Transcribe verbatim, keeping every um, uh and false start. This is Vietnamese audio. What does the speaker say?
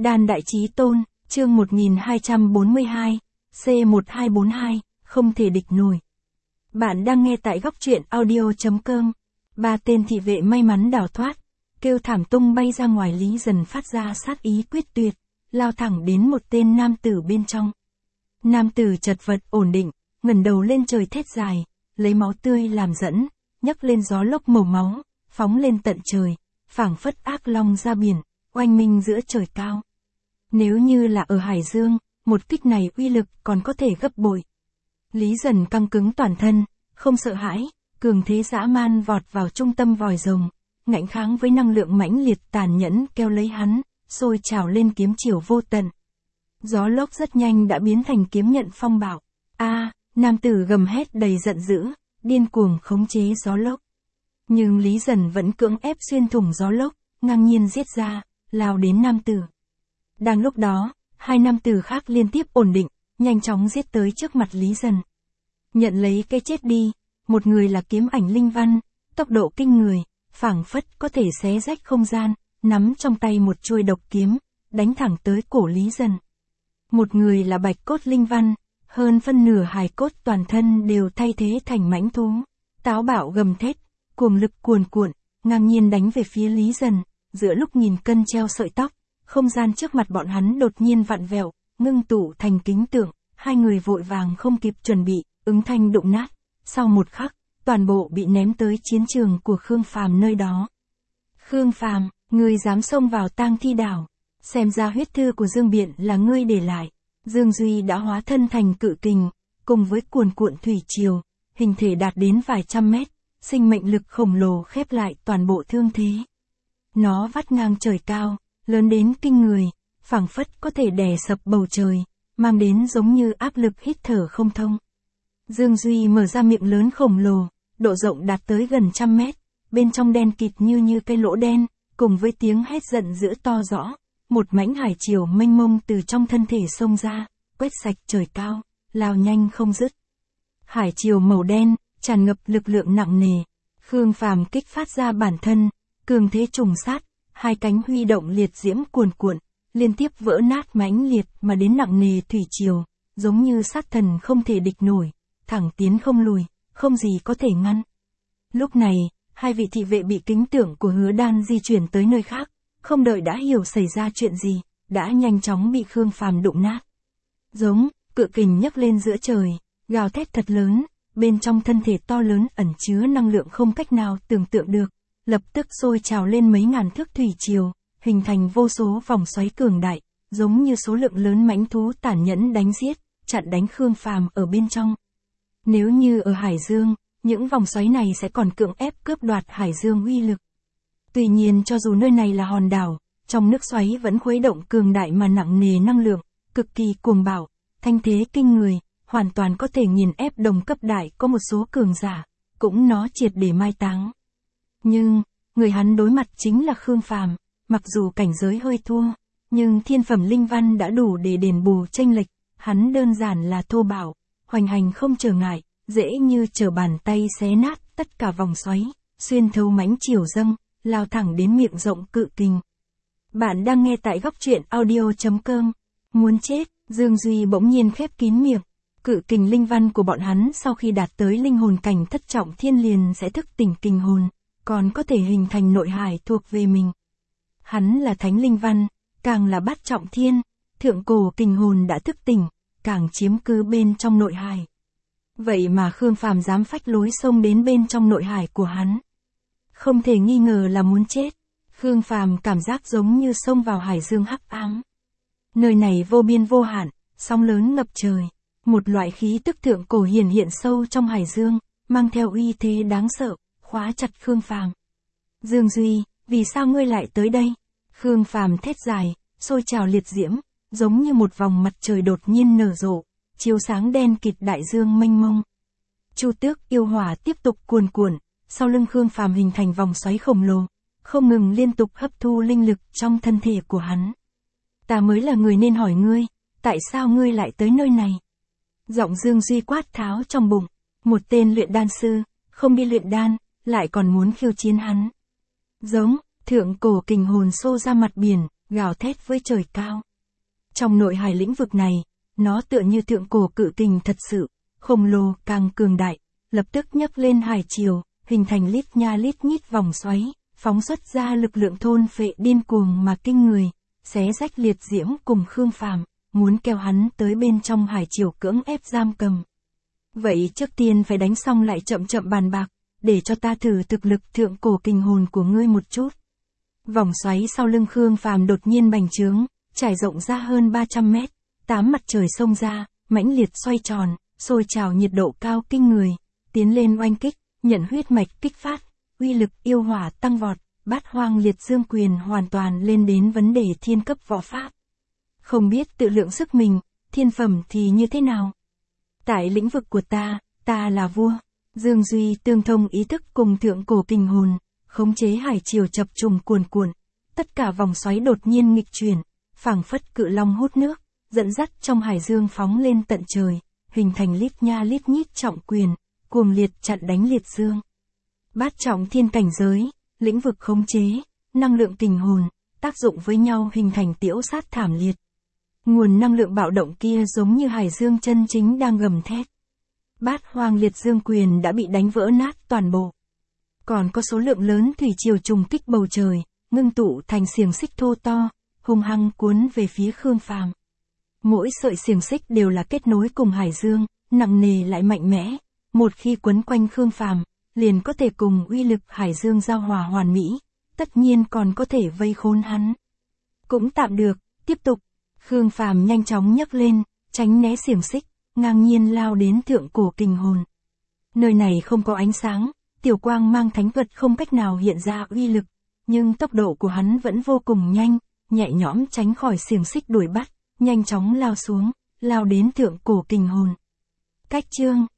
Đan Đại Chí Tôn, chương một nghìn hai trăm bốn mươi hai, C một hai bốn hai, không thể địch nổi. Bạn đang nghe tại góc truyện audio chấm com. Ba tên thị vệ may mắn đào thoát, kêu thảm tung bay ra ngoài. Lý Dần phát ra sát ý quyết tuyệt, lao thẳng đến một tên nam tử bên trong. Nam tử chật vật ổn định, ngẩng đầu lên trời thét dài, lấy máu tươi làm dẫn, nhấc lên gió lốc màu máu, phóng lên tận trời, phảng phất ác long ra biển, oanh minh giữa trời cao. Nếu như là ở Hải Dương, một kích này uy lực còn có thể gấp bội. Lý Dần căng cứng toàn thân, không sợ hãi, cường thế dã man vọt vào trung tâm vòi rồng, ngạnh kháng với năng lượng mãnh liệt tàn nhẫn kéo lấy hắn, sôi trào lên kiếm chiều vô tận. Gió lốc rất nhanh đã biến thành kiếm nhận phong bạo. A, nam tử gầm hét đầy giận dữ, điên cuồng khống chế gió lốc. Nhưng Lý Dần vẫn cưỡng ép xuyên thủng gió lốc, ngang nhiên giết ra, lao đến nam tử. Đang lúc đó, hai nam tử khác liên tiếp ổn định, nhanh chóng giết tới trước mặt Lý Dần. Nhận lấy cái chết đi, một người là kiếm ảnh linh văn, tốc độ kinh người, phảng phất có thể xé rách không gian, nắm trong tay một chuôi độc kiếm, đánh thẳng tới cổ Lý Dần. Một người là bạch cốt linh văn, hơn phân nửa hài cốt toàn thân đều thay thế thành mãnh thú, táo bạo gầm thét, cuồng lực cuồn cuộn, ngang nhiên đánh về phía Lý Dần. Giữa lúc nghìn cân treo sợi tóc, không gian trước mặt bọn hắn đột nhiên vặn vẹo, ngưng tụ thành kính tượng, hai người vội vàng không kịp chuẩn bị, ứng thanh đụng nát. Sau một khắc, toàn bộ bị ném tới chiến trường của Khương Phàm nơi đó. Khương Phàm, ngươi dám xông vào tang thi đảo, xem ra huyết thư của Dương Biện là ngươi để lại. Dương Duy đã hóa thân thành cự kình, cùng với cuồn cuộn thủy triều, hình thể đạt đến vài trăm mét, sinh mệnh lực khổng lồ khép lại toàn bộ thương thế. Nó vắt ngang trời cao, lớn đến kinh người, phảng phất có thể đè sập bầu trời, mang đến giống như áp lực hít thở không thông. Dương Duy mở ra miệng lớn khổng lồ, độ rộng đạt tới gần trăm mét, bên trong đen kịt như như cái lỗ đen, cùng với tiếng hét giận dữ to rõ, một mãnh hải triều mênh mông từ trong thân thể xông ra, quét sạch trời cao, lao nhanh không dứt. Hải triều màu đen, tràn ngập lực lượng nặng nề. Khương Phàm kích phát ra bản thân, cường thế trùng sát, hai cánh huy động liệt diễm cuồn cuộn, liên tiếp vỡ nát mãnh liệt mà đến nặng nề thủy triều, giống như sát thần không thể địch nổi, thẳng tiến không lùi, không gì có thể ngăn. Lúc này, hai vị thị vệ bị kính tượng của Hứa Đan di chuyển tới nơi khác, không đợi đã hiểu xảy ra chuyện gì, đã nhanh chóng bị Khương Phàm đụng nát. Giống, cự kình nhấc lên giữa trời, gào thét thật lớn, bên trong thân thể to lớn ẩn chứa năng lượng không cách nào tưởng tượng được, lập tức sôi trào lên mấy ngàn thước thủy triều, hình thành vô số vòng xoáy cường đại, giống như số lượng lớn mãnh thú tàn nhẫn đánh giết, chặn đánh Khương Phàm ở bên trong. Nếu như ở Hải Dương, những vòng xoáy này sẽ còn cưỡng ép cướp đoạt Hải Dương uy lực. Tuy nhiên cho dù nơi này là hòn đảo, trong nước xoáy vẫn khuấy động cường đại mà nặng nề năng lượng, cực kỳ cuồng bạo, thanh thế kinh người, hoàn toàn có thể nghiền ép đồng cấp đại có một số cường giả, cũng nó triệt để mai táng. Nhưng, người hắn đối mặt chính là Khương Phàm, mặc dù cảnh giới hơi thua, nhưng thiên phẩm linh văn đã đủ để đền bù chênh lệch, hắn đơn giản là thô bạo, hoành hành không trở ngại, dễ như trở bàn tay xé nát tất cả vòng xoáy, xuyên thấu mãnh triều dâng, lao thẳng đến miệng rộng cự kình. Bạn đang nghe tại góc truyện audio chấm com. Muốn chết, Dương Duy bỗng nhiên khép kín miệng. Cự kình linh văn của bọn hắn sau khi đạt tới linh hồn cảnh thất trọng thiên liền sẽ thức tỉnh kình hồn, còn có thể hình thành nội hải thuộc về mình. Hắn là thánh linh văn, càng là bát trọng thiên, thượng cổ kình hồn đã thức tỉnh, càng chiếm cứ bên trong nội hải. Vậy mà Khương Phàm dám phách lối xông đến bên trong nội hải của hắn. Không thể nghi ngờ là muốn chết. Khương Phàm cảm giác giống như xông vào hải dương hắc ám. Nơi này vô biên vô hạn, sóng lớn ngập trời. Một loại khí tức thượng cổ hiển hiện sâu trong hải dương, mang theo uy thế đáng sợ, khóa chặt Khương Phàm. Dương Duy, vì sao ngươi lại tới đây? Khương Phàm thét dài, sôi trào liệt diễm, giống như một vòng mặt trời đột nhiên nở rộ, chiếu sáng đen kịt đại dương mênh mông. Chu Tước yêu hỏa tiếp tục cuồn cuộn, sau lưng Khương Phàm hình thành vòng xoáy khổng lồ, không ngừng liên tục hấp thu linh lực trong thân thể của hắn. Ta mới là người nên hỏi ngươi, tại sao ngươi lại tới nơi này? Giọng Dương Duy quát tháo trong bụng, một tên luyện đan sư, không đi luyện đan, lại còn muốn khiêu chiến hắn. Giống, thượng cổ kình hồn xô ra mặt biển, gào thét với trời cao. Trong nội hải lĩnh vực này, nó tựa như thượng cổ cự kình thật sự, khổng lồ càng cường đại, lập tức nhấc lên hải triều, hình thành lít nha lít nhít vòng xoáy, phóng xuất ra lực lượng thôn phệ điên cuồng mà kinh người, xé rách Liệt Diễm cùng Khương Phàm, muốn kéo hắn tới bên trong hải triều cưỡng ép giam cầm. Vậy trước tiên phải đánh xong lại chậm chậm bàn bạc, để cho ta thử thực lực thượng cổ kình hồn của ngươi một chút. Vòng xoáy sau lưng Khương Phàm đột nhiên bành trướng, trải rộng ra hơn ba trăm mét, tám mặt trời xông ra, mãnh liệt xoay tròn, sôi trào nhiệt độ cao kinh người, tiến lên oanh kích, nhận huyết mạch kích phát, uy lực yêu hỏa tăng vọt, Bát Hoang Liệt Dương Quyền hoàn toàn lên đến vấn đề thiên cấp võ pháp. Không biết tự lượng sức mình, thiên phẩm thì như thế nào? Tại lĩnh vực của ta, ta là vua. Dương Duy tương thông ý thức cùng thượng cổ kình hồn, khống chế hải triều chập trùng cuồn cuộn, tất cả vòng xoáy đột nhiên nghịch chuyển, phảng phất cự long hút nước, dẫn dắt trong hải dương phóng lên tận trời, hình thành lít nha lít nhít trọng quyền, cuồng liệt chặn đánh liệt dương. Bát trọng thiên cảnh giới, lĩnh vực khống chế, năng lượng kình hồn, tác dụng với nhau hình thành tiễu sát thảm liệt. Nguồn năng lượng bạo động kia giống như hải dương chân chính đang gầm thét. Bát Hoang Liệt Dương Quyền đã bị đánh vỡ nát toàn bộ. Còn có số lượng lớn thủy triều trùng kích bầu trời, ngưng tụ thành xiềng xích thô to, hung hăng cuốn về phía Khương Phàm. Mỗi sợi xiềng xích đều là kết nối cùng hải dương, nặng nề lại mạnh mẽ, một khi quấn quanh Khương Phàm, liền có thể cùng uy lực hải dương giao hòa hoàn mỹ, tất nhiên còn có thể vây khốn hắn. Cũng tạm được, tiếp tục. Khương Phàm nhanh chóng nhấc lên, tránh né xiềng xích, ngang nhiên lao đến thượng cổ kình hồn. Nơi này không có ánh sáng, tiểu quang mang thánh vật không cách nào hiện ra uy lực, nhưng tốc độ của hắn vẫn vô cùng nhanh, nhẹ nhõm tránh khỏi xiềng xích đuổi bắt, nhanh chóng lao xuống, lao đến thượng cổ kình hồn. Cách chương